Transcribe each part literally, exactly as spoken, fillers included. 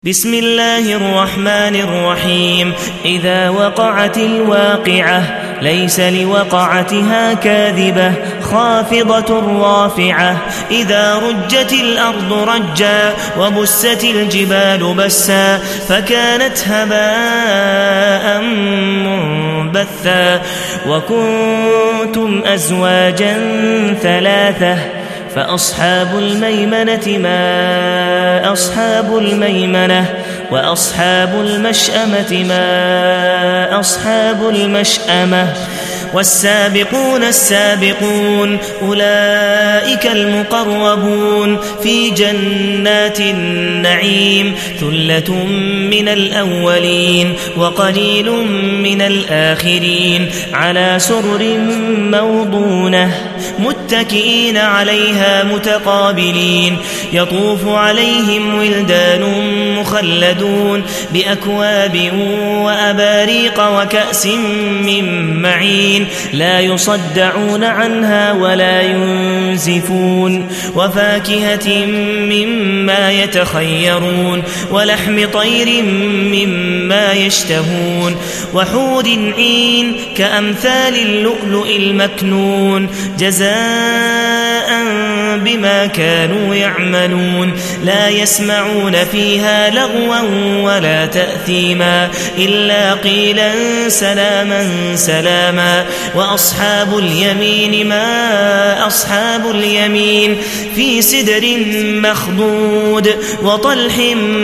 بسم الله الرحمن الرحيم. إذا وقعت الواقعة ليس لوقعتها كاذبة خافضة رافعة. إذا رجت الأرض رجا وبست الجبال بسا فكانت هباء منبثا. وكنتم أزواجا ثلاثة فأصحاب الميمنة ما أصحاب الميمنة وأصحاب المشأمة ما أصحاب المشأمة. والسابقون السابقون أولئك المقربون في جنات النعيم. ثلة من الأولين وقليل من الآخرين على سرر موضونة متكئين عليها متقابلين. يطوف عليهم ولدان مخلدون بأكواب وأباريق وكأس من معين لا يصدعون عنها ولا ينزفون. وفاكهة مما يتخيرون ولحم طير مما يشتهون. وحور عين كأمثال اللؤلؤ المكنون جزاء بما كانوا يعملون. لا يسمعون فيها لغوا ولا تأثيما إلا قيلا سلاما سلاما. وأصحاب اليمين ما أصحاب اليمين في سدر مخضود وطلح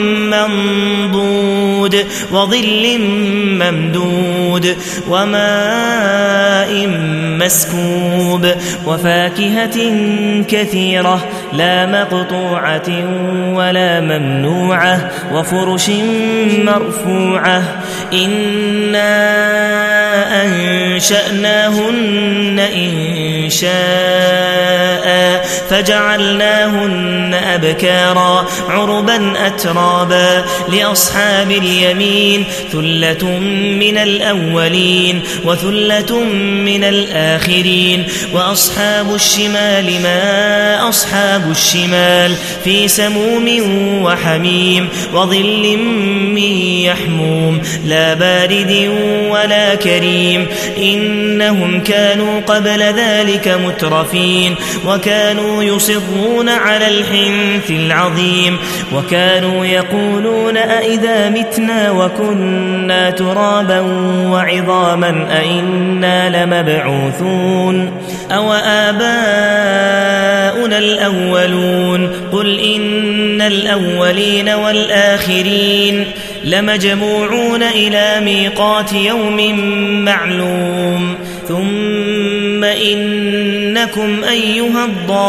منضود وظل ممدود وماء مسكوب. وفاكهة كثيرة لا مقطوعة ولا ممنوعة وفرش مرفوعة. إنا أنشأناهن إن شاء فجعلناهن أبكارا عربا أترابا. لأصحاب اليمين ثلة من الأولين وثلة من الآخرين. وأصحاب الشمال ما أصحاب الشمال في سموم وحميم وظل من يحموم لا بارد ولا كريم. إنهم كانوا قبل ذلك مترفين وكانوا يصرون على الحنث العظيم. وكانوا يقولون أئذا متنا وكنا ترابا وعظاما أئنا لمبعوثون أو آباؤنا الأولون. قل إن الأولين والآخرين لمجموعون إلى ميقات يوم معلوم. ثم إنكم أيها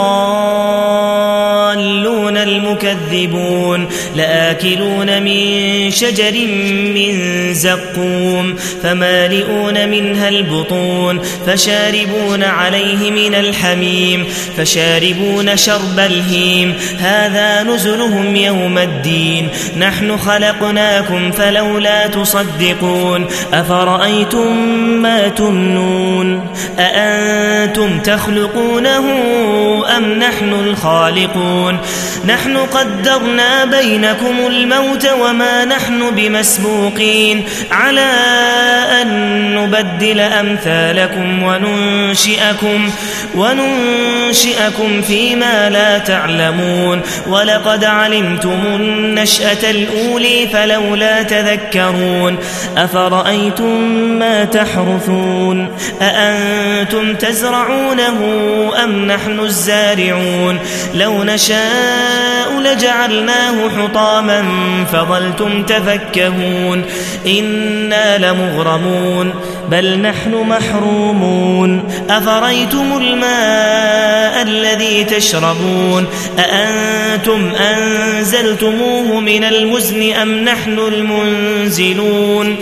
الضالون المكذبون لآكلون من شجر من زقوم فمالئون منها البطون فشاربون عليه من الحميم فشاربون شرب الهيم. هذا نزلهم يوم الدين. نحن خلقناكم فلولا تصدقون. أفرأيتم ما تمنون أأنتم تخلقونه أم نحن الخالقون. نحن قدرنا بينكم الموت وما نحن بمسبوقين على أن نبدل أمثالكم وننشئكم وننشئكم فيما لا تعلمون. ولقد علمتم النشأة الأولى فلولا تذكرون. أفرأيتم ما تحرثون أأنتم تزرعونه أم نحن الزارعون. لو نشاء لجعلناه حطاما فظلتم تفكهون. إنا لمغرمون بل نحن محرومون. أفرأيتم الماء الذي تشربون أأنتم أنزلتموه من المزن أم نحن المنزلون.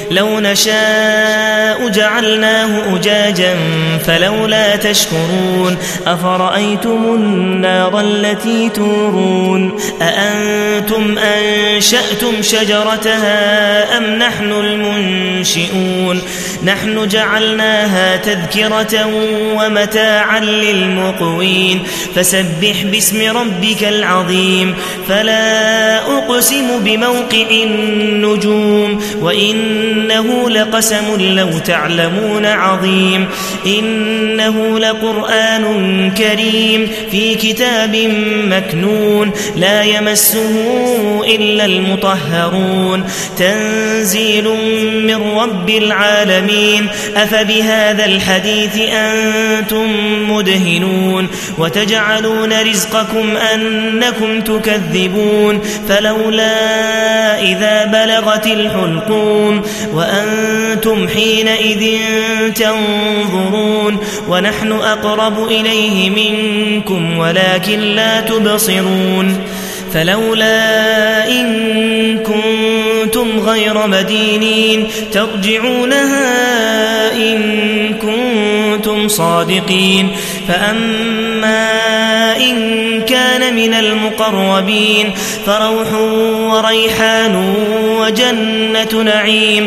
لو نشاء جعلناه أجاجا فلولا تشكرون أفرأيتم النار التي تورون أأنتم أنشأتم شجرتها أم نحن المنشئون نحن جعلناها تذكرة ومتاعا للمقوين فسبح باسم ربك العظيم فلا أقسم بموقع النجوم وإنه لقسم لو تعلمون عظيم إنه لقرآن كريم في كتاب مكنون لا يمسه إلا المطهرون تنزيل من رب العالمين أفبهذا الحديث أنتم مدهنون وتجعلون رزقكم أنكم تكذبون فلولا إذا بلغت الحلقوم وأنتم حينئذ تنظرون ونحن أقرب إليه منكم ولكن لا تبصرون فلولا إن كنتم غير مدينين ترجعونها إن كنتم صادقين فأما إن كان من المقربين فروح وريحان وجنة نعيم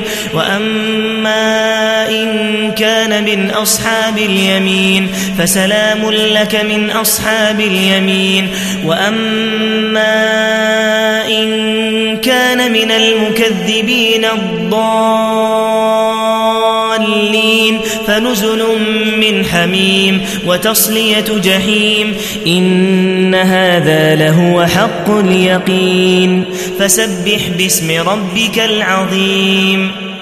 وأما إن كان من أصحاب اليمين فسلام لك من أصحاب اليمين وأما إن كان من المكذبين الضالين فنزل من حميم وتصلية جحيم إن هذا لهو حق اليقين فسبح باسم ربك العظيم